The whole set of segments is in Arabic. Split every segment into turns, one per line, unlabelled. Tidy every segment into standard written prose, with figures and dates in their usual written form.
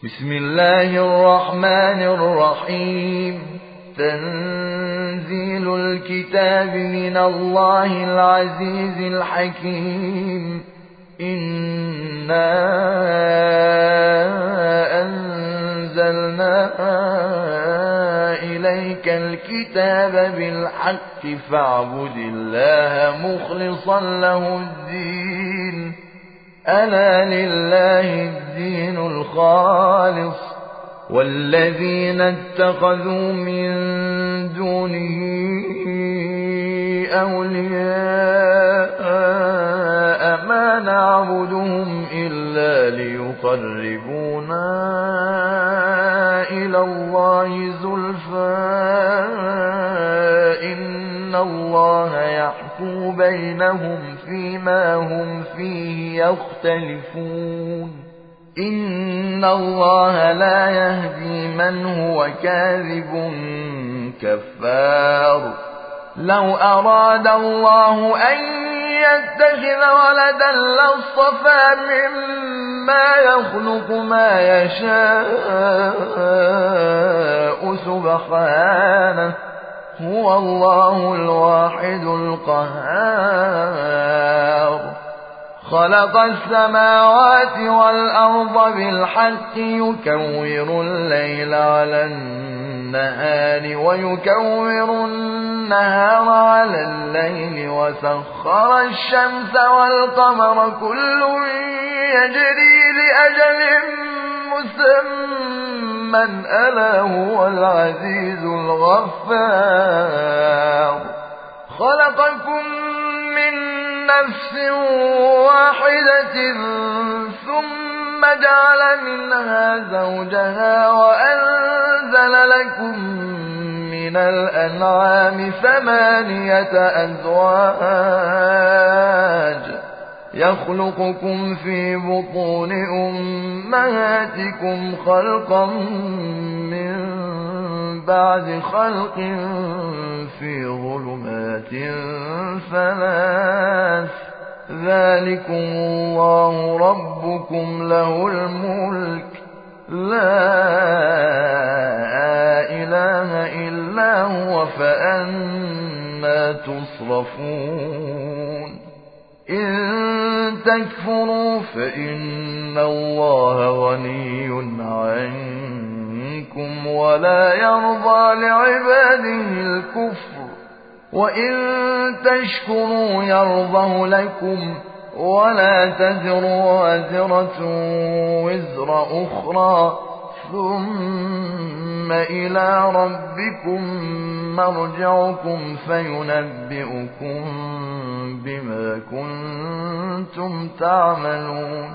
بسم الله الرحمن الرحيم. تنزيل الكتاب من الله العزيز الحكيم. إنا أنزلنا إليك الكتاب بالحق فاعبد الله مخلصا له الدين. ألا لله الدين الخالص والذين اتخذوا من دونه أولياء ما نعبدهم إلا ليقربونا إلى الله زلفى إن الله يحكم بينهم فيما هم فيه يختلفون. إن الله لا يهدي من هو كاذب كفار. لو أراد الله أن يتخذ ولدا لاصطفى مما يخلق ما يشاء سبحانه هو الله الواحد القهار. خلق السماوات والأرض بالحق يكور الليل على النهار ويكور النهار على الليل وسخر الشمس والقمر كل يجري لأجل مسمى ألا هو العزيز الغفار. خلقكم من نفس واحدة ثم جعل منها زوجها وأنزل لكم من الأنعام 8 أزواج يخلقكم في بطون أمهاتكم خلقا من بعد خلق في ظلمات 3 ذلكم الله ربكم له الملك لا إله إلا هو فأنا تصرفون. إن تكفروا فإن الله غني عنكم ولا يرضى لعباده الكفر وإن تشكروا يرضه لكم ولا تزر وازرة وزر أخرى ثم إلى ربكم مرجعكم فينبئكم بما كنتم تعملون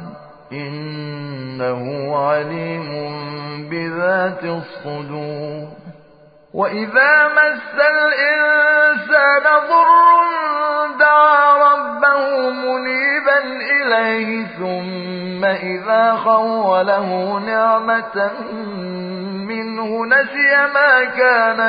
إنه عليم بذات الصدور. وإذا مس الإنسان ضر دعا ربه منيبا إليه ثم إذا خوله نعمة منه نسي ما كان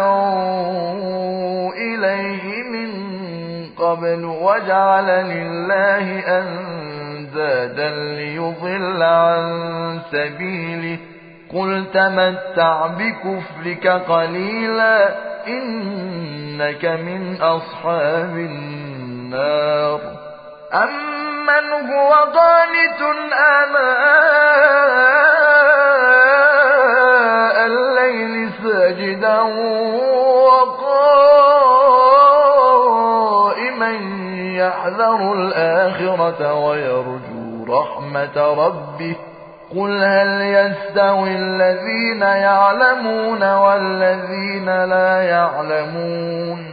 يدعو إليه من قبل وجعل لله أندادا ليضل عن سبيله قل تمتع بكفرك قليلا إنك من أصحاب النار. أمن هو قانت آناء الليل ساجدا وقائما يحذر الآخرة ويرجو رحمة ربه قل هل يستوي الذين يعلمون والذين لا يعلمون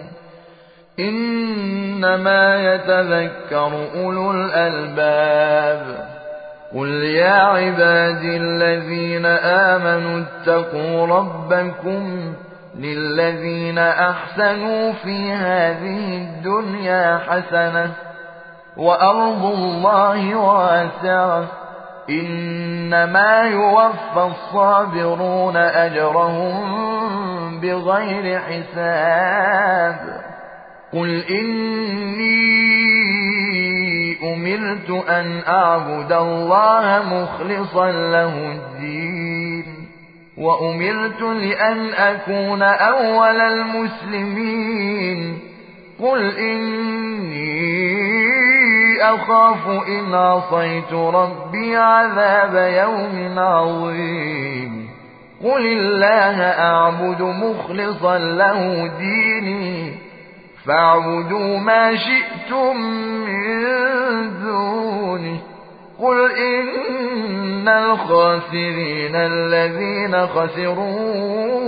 إنما يتذكر أولو الألباب. قل يا عبادي الذين آمنوا اتقوا ربكم للذين أحسنوا في هذه الدنيا حسنة وأرض الله واسعة إنما يوفى الصابرون أجرهم بغير حساب. قل إني أمرت أن أعبد الله مخلصا له الدين وأمرت لأن أكون أول المسلمين قل إني أخاف إن عصيت ربي عذاب يوم عظيم قل الله أعبد مخلصا له ديني فاعبدوا ما شئتم من دونه قل إن الخاسرين الذين خسروا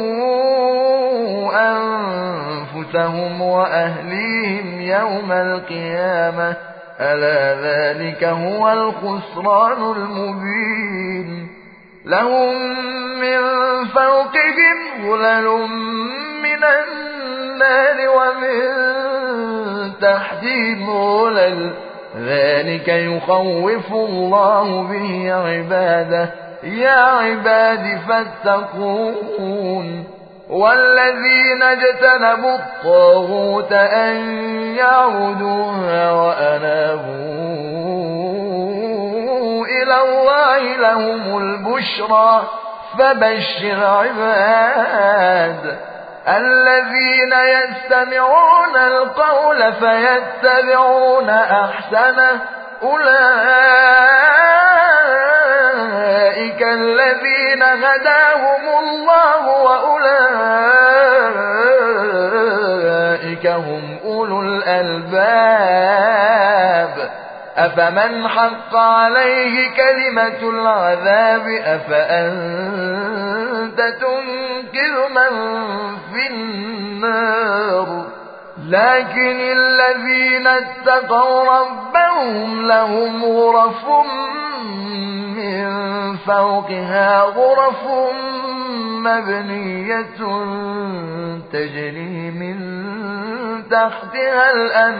أنفسهم وأهليهم يوم القيامة ألا ذلك هو الخسران المبين لهم من فوقهم ظلل من النار ومن تحتهم ظلل ذلك يخوف الله به عباده يا عباد فاتقون والذين اجتنبوا الطاغوت أن يعبدوها وأنابوا إلى الله لهم البشرى فبشر عباد الذين يستمعون القول فيتبعون أحسنه أولئك الذين هداهم الله وأولئك هم أولو الألباب أفمن حق عليه كلمة العذاب أفأنت تنقذ من في النار لكن الذين اتقوا ربهم لهم غرف من فوقها غرف مبنية تجري من تحتها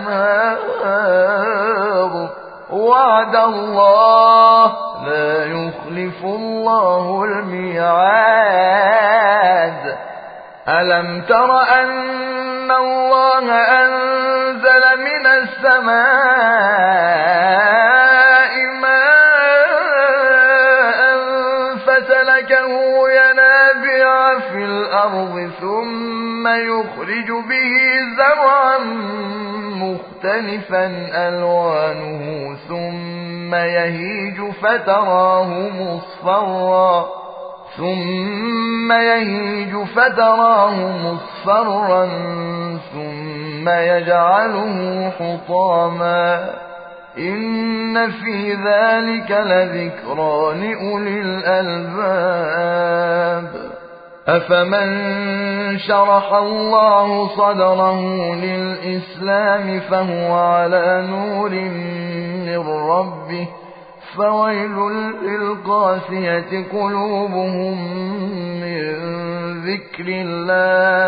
الأنهار وعد الله لا يخلف الله الميعاد ألم تر أن الله أنزل من السماء ماء فسلكه ينابيع في الأرض ثم يخرج به زرعا مختلفا ألوانه ثم يهيج فتراه مصفرا ثم يجعله حطاما إن في ذلك لذكرى لأولي الألباب أفمن شرح الله صدره للإسلام فهو على نور من ربه فويل للقاسية قلوبهم من ذكر الله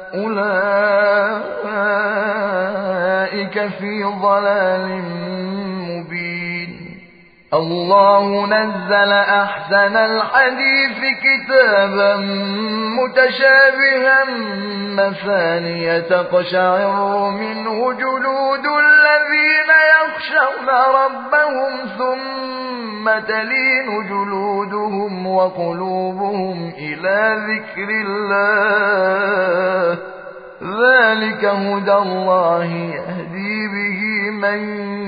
أولئك في ضلال مبين الله نزل أحسن الحديث كتابا متشابها مثانية تقشعر منه جلود الذين يخشون ربهم ثم تلين جلودهم وقلوبهم إلى ذكر الله ذلك هدى الله يهدي به من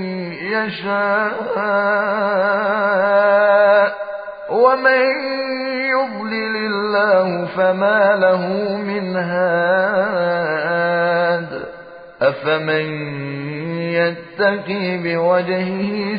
يشاء ومن يضلل الله فما له من هاد أفمن يتقي بوجهه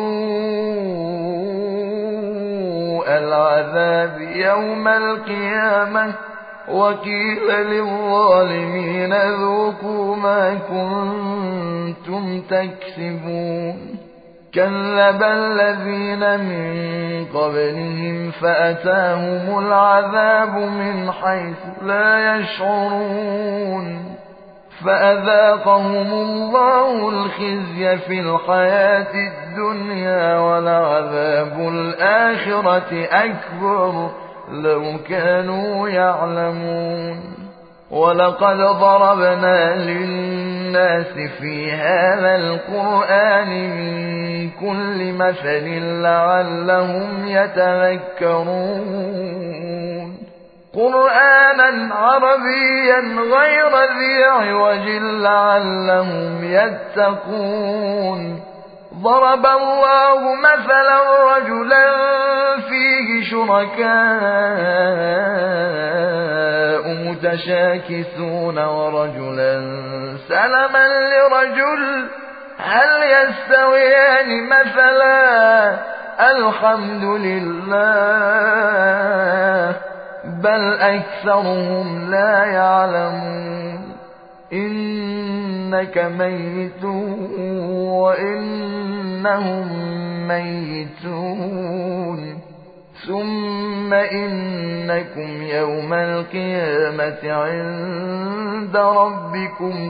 سوء العذاب يوم القيامة وقيل للظالمين ذوقوا ما كنتم تكسبون كذب الذين من قبلهم فأتاهم العذاب من حيث لا يشعرون فأذاقهم الله الخزي في الحياة الدنيا ولعذاب الآخرة أكبر لو كانوا يعلمون ولقد ضربنا للناس للناس في هذا القرآن من كل مثل لعلهم يتذكرون قرآنا عربيا غير ذي عوج لعلهم يتقون ضرب الله مثلا رجلا فيه شركاء متشاكسون ورجلا سلما لرجل هل يستويان مثلا الحمد لله بل أكثرهم لا يعلمون إنك ميت وإنهم ميتون ثم إنكم يوم القيامة عند ربكم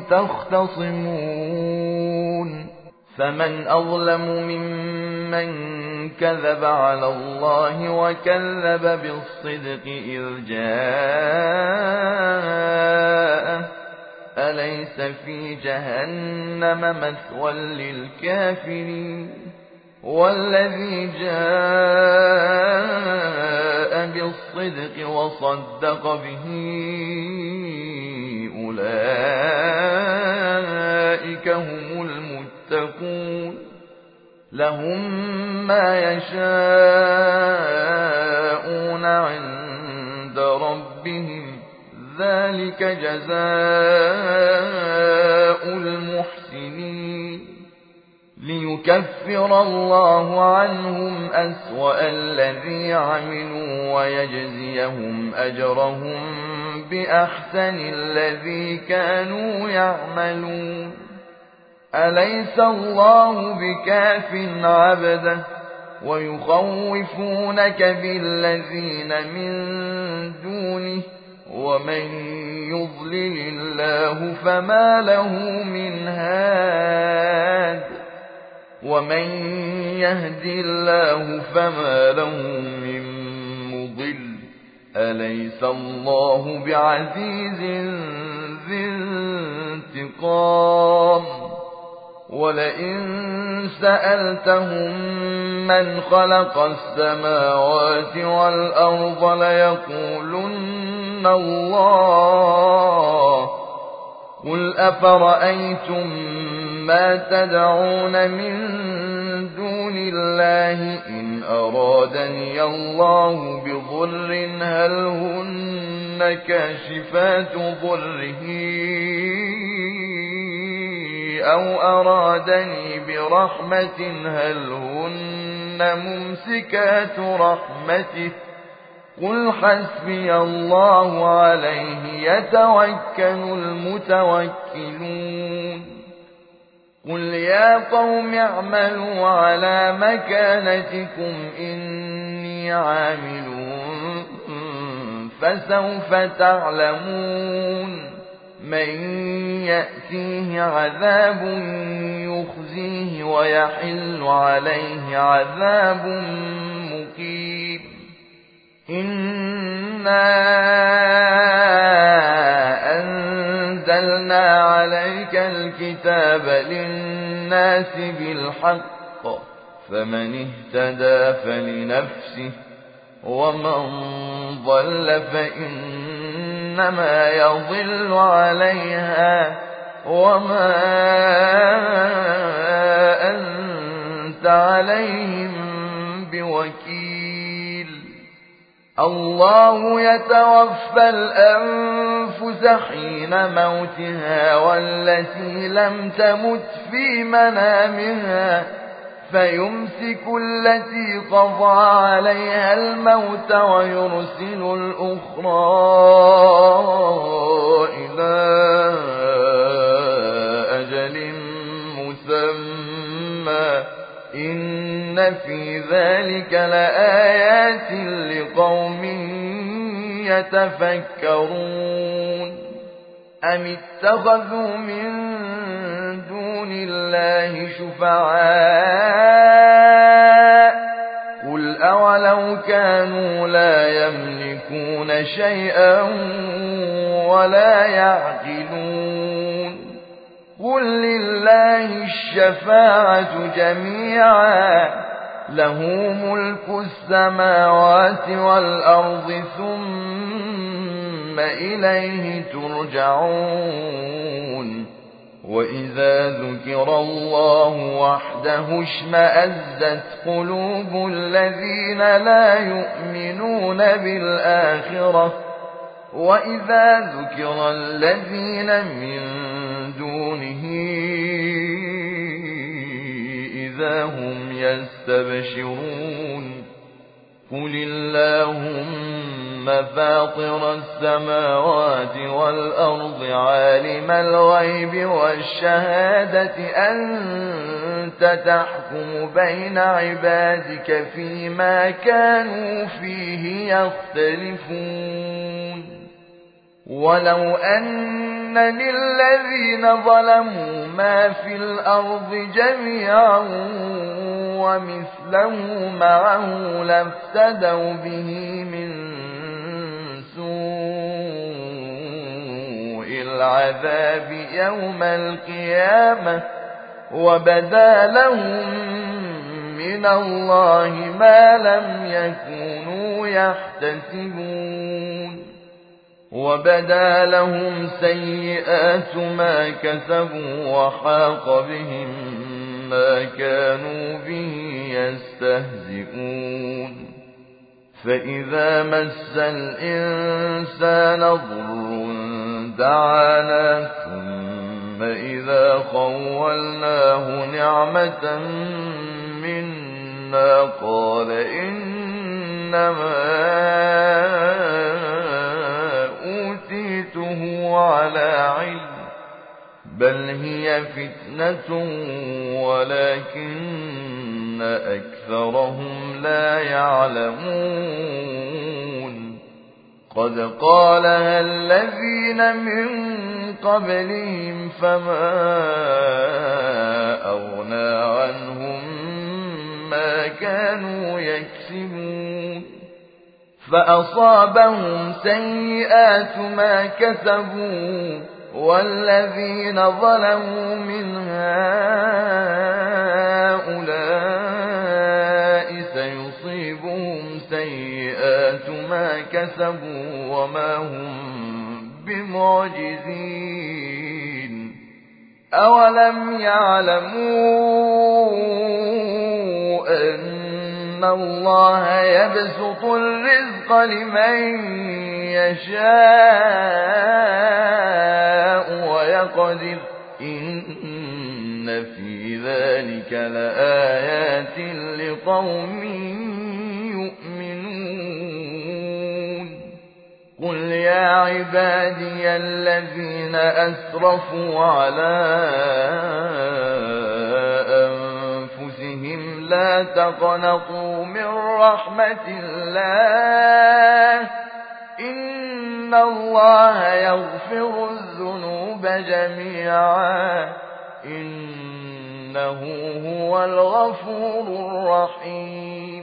تختصمون فمن أظلم ممن كذب على الله وكذب بالصدق إذ جاءه أليس في جهنم مثوى للكافرين والذي جاء بالصدق وصدق به أولئك هم المتقون لهم ما يشاءون عند ربهم ذلك جزاء المحسنين ليكفر الله عنهم أسوأ الذي عملوا ويجزيهم أجرهم بأحسن الذي كانوا يعملون أليس الله بكاف عبده ويخوفونك بالذين من دونه ومن يضلل الله فما له من هاد ومن يهد الله فما له من مضل أليس الله بعزيز ذي انتقام ولئن سألتهم من خلق السماوات والأرض ليقولن الله قل أفرأيتم ما تدعون من دون الله إن أرادني الله بضر هل هن كاشفات ضره أو أرادني برحمة هل هن ممسكات رحمته قل حسبي الله عليه يتوكل المتوكلون قل يا قوم اعملوا على مكانتكم إني عامل فسوف تعلمون من يأتيه عذاب يخزيه ويحل عليه عذاب مقيم إنا أنزلنا عليك الكتاب للناس بالحق فمن اهتدى فلنفسه ومن ضل فإنما يضل عليها وما أنت عليهم بوكيل الله يتوفى الأنفس حين موتها والتي لم تمت في منامها فيمسك التي قضى عليها الموت ويرسل الأخرى إلى أجل مسمى إن في ذلك لآيات لقوم يتفكرون أم اتخذوا من دون الله شفعاء قل أولو كانوا لا يملكون شيئا ولا يعقلون قل لله الشفاعة جميعا له ملك السماوات والأرض ثم إليه ترجعون وإذا ذكر الله وحده اشمأزت قلوب الذين لا يؤمنون بالآخرة وإذا ذكر الذين من دونه إذا هم يستبشرون قل اللهم فاطر السماوات والأرض عالم الغيب والشهادة أنت تحكم بين عبادك فيما كانوا فيه يختلفون ولو أن للذين ظلموا ما في الأرض جميعا ومثله معه لافتدوا به من سوء العذاب يوم القيامة وبدا لهم من الله ما لم يكونوا يحتسبون وبدا لهم سيئات ما كسبوا وحاق بهم ما كانوا به يستهزئون فإذا مس الإنسان ضر دعانا ثم إذا خولناه نعمة منا قال إنما أوتيته على علم بل هي فتنة ولكن أكثرهم لا يعلمون قد قالها الذين من قبلهم فما أغنى عنهم ما كانوا يكسبون فأصابهم سيئات ما كسبوا والذين ظلموا من هؤلاء سيصيبهم سيئات ما كسبوا وما هم بمعجزين أولم يعلموا أن الله يبسط الرزق لمن يشاء ويقدر إن في ذلك لآيات لقوم يؤمنون قل يا عبادي الذين أسرفوا على أنفسهم لا تقنطوا من رحمة الله إن الله يغفر الذنوب جميعا إنه هو الغفور الرحيم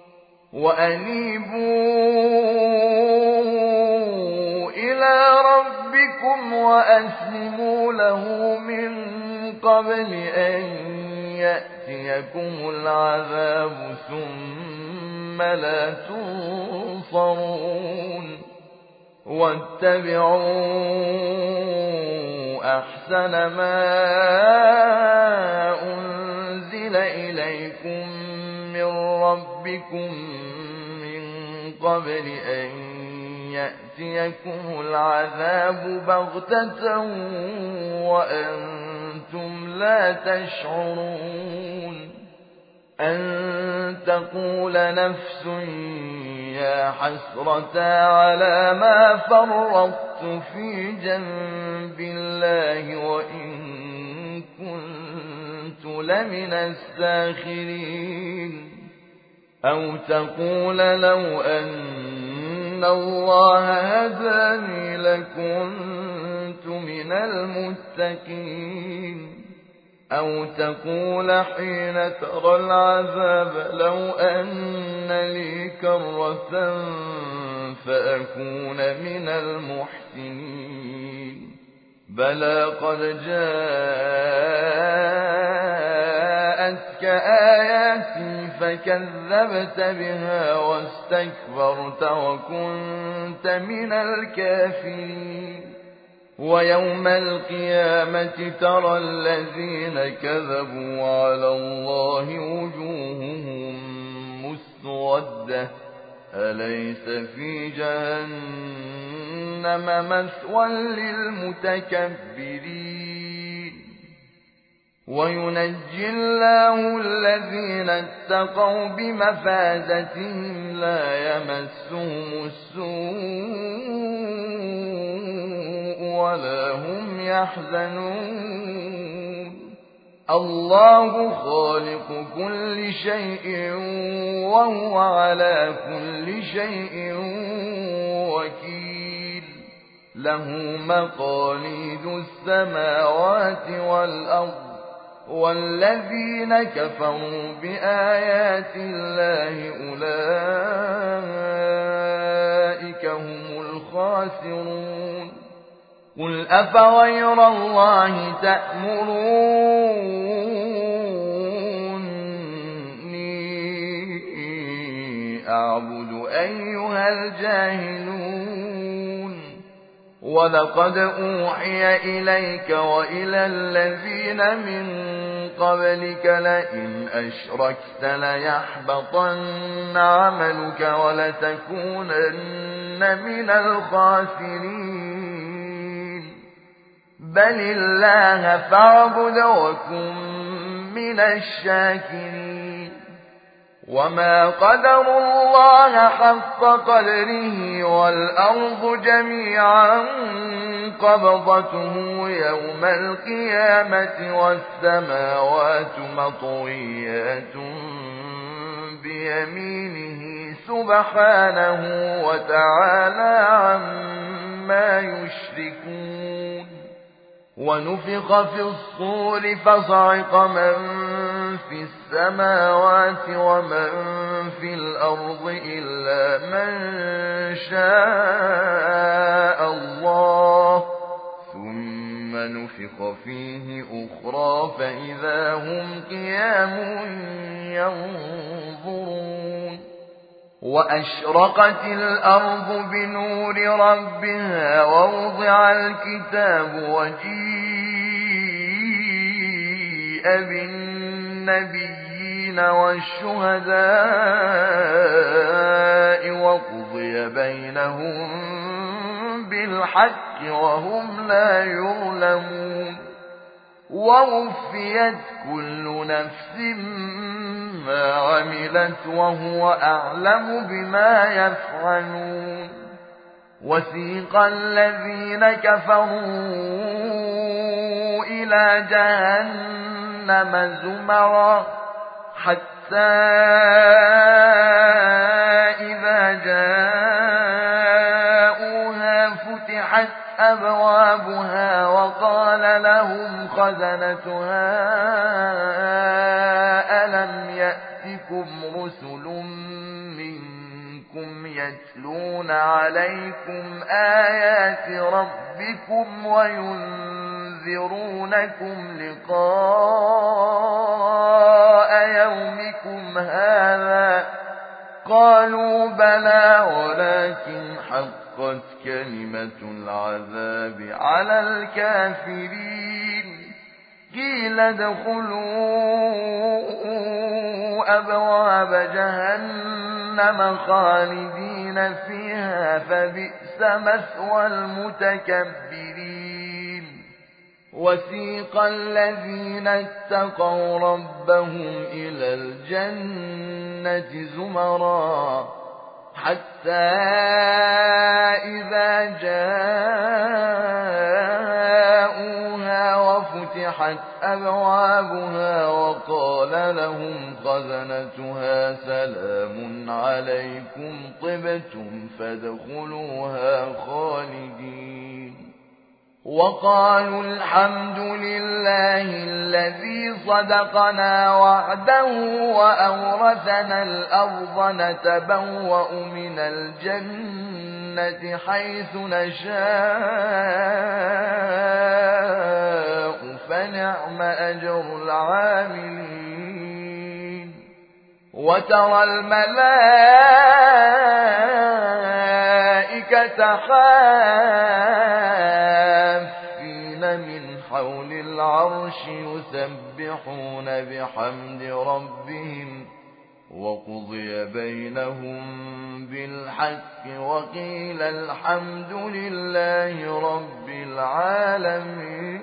وأنيبوا إلى ربكم وأسلموا له من قبل أن يأتيكم العذاب ثم لا تنصرون واتبعوا أحسن ما أنزل إليكم من ربكم من قبل أن يأتيكم العذاب بغتة وأنتم لا تشعرون أن تقول نفس يا حسرة على ما فرطت في جنب الله وإن كنت لمن الساخرين أو تقول لو أن الله هداني لكنت من المتقين أو تقول حين ترى العذاب لو أن لي كرة فأكون من المحسنين بلى قد جاءتك آياتي فكذبت بها واستكبرت وكنت من الكافرين ويوم القيامة ترى الذين كذبوا على الله وجوههم مسودة أليس في جهنم مثوى للمتكبرين وينجي الله الذين اتقوا بمفازتهم لا يمسهم السوء ولا هم يحزنون الله خالق كل شيء وهو على كل شيء وكيل له مقاليد السماوات والأرض والذين كفروا بآيات الله أولئك هم الخاسرون قل أفغير الله تأمروني أعبد أيها الجاهلون ولقد أوحي إليك وإلى الذين من قبلك لئن أشركت ليحبطن عملك ولتكونن من الخاسرين بل الله فاعبد وكن من الشاكرين وما قدر الله حق قدره والأرض جميعا قبضته يوم القيامة والسماوات مطويات بيمينه سبحانه وتعالى عما يشركون ونفخ في الصور فصعق من في السماوات ومن في الأرض إلا من شاء الله ثم نفخ فيه أخرى فإذا هم قيام ينظرون وأشرقت الأرض بنور ربها ووضع الكتاب وجيء بالنبيين والشهداء وقضي بينهم بالحق وهم لا يظلمون ووفيت كل نفس ما عملت وهو أعلم بما يفعلون وسيق الذين كفروا إلى جهنم زمرا حتى إذا جاءوها فتحت أبوابها وقال لهم خزنتها ألم يأتكم رسل منكم يتلون عليكم آيات ربكم وينذرونكم لقاء يومكم هذا قالوا بلى ولكن حقت كلمة العذاب على الكافرين قيل ادخلوا أبواب جهنم خالدين فيها فبئس مثوى المتكبرين وسيق الذين اتقوا ربهم إلى الجنة زمرا حتى إذا جاءوها وفتحت أبوابها وقال لهم خزنتها سلام عليكم طبتم فادخلوها خالدين وقالوا الحمد لله الذي صدقنا وعده وأورثنا الأرض نتبوأ من الجنة حيث نشاء نعم أجر العاملين وترى الملائكة حافين من حول العرش يسبحون بحمد ربهم وقضي بينهم بالحق وقيل الحمد لله رب العالمين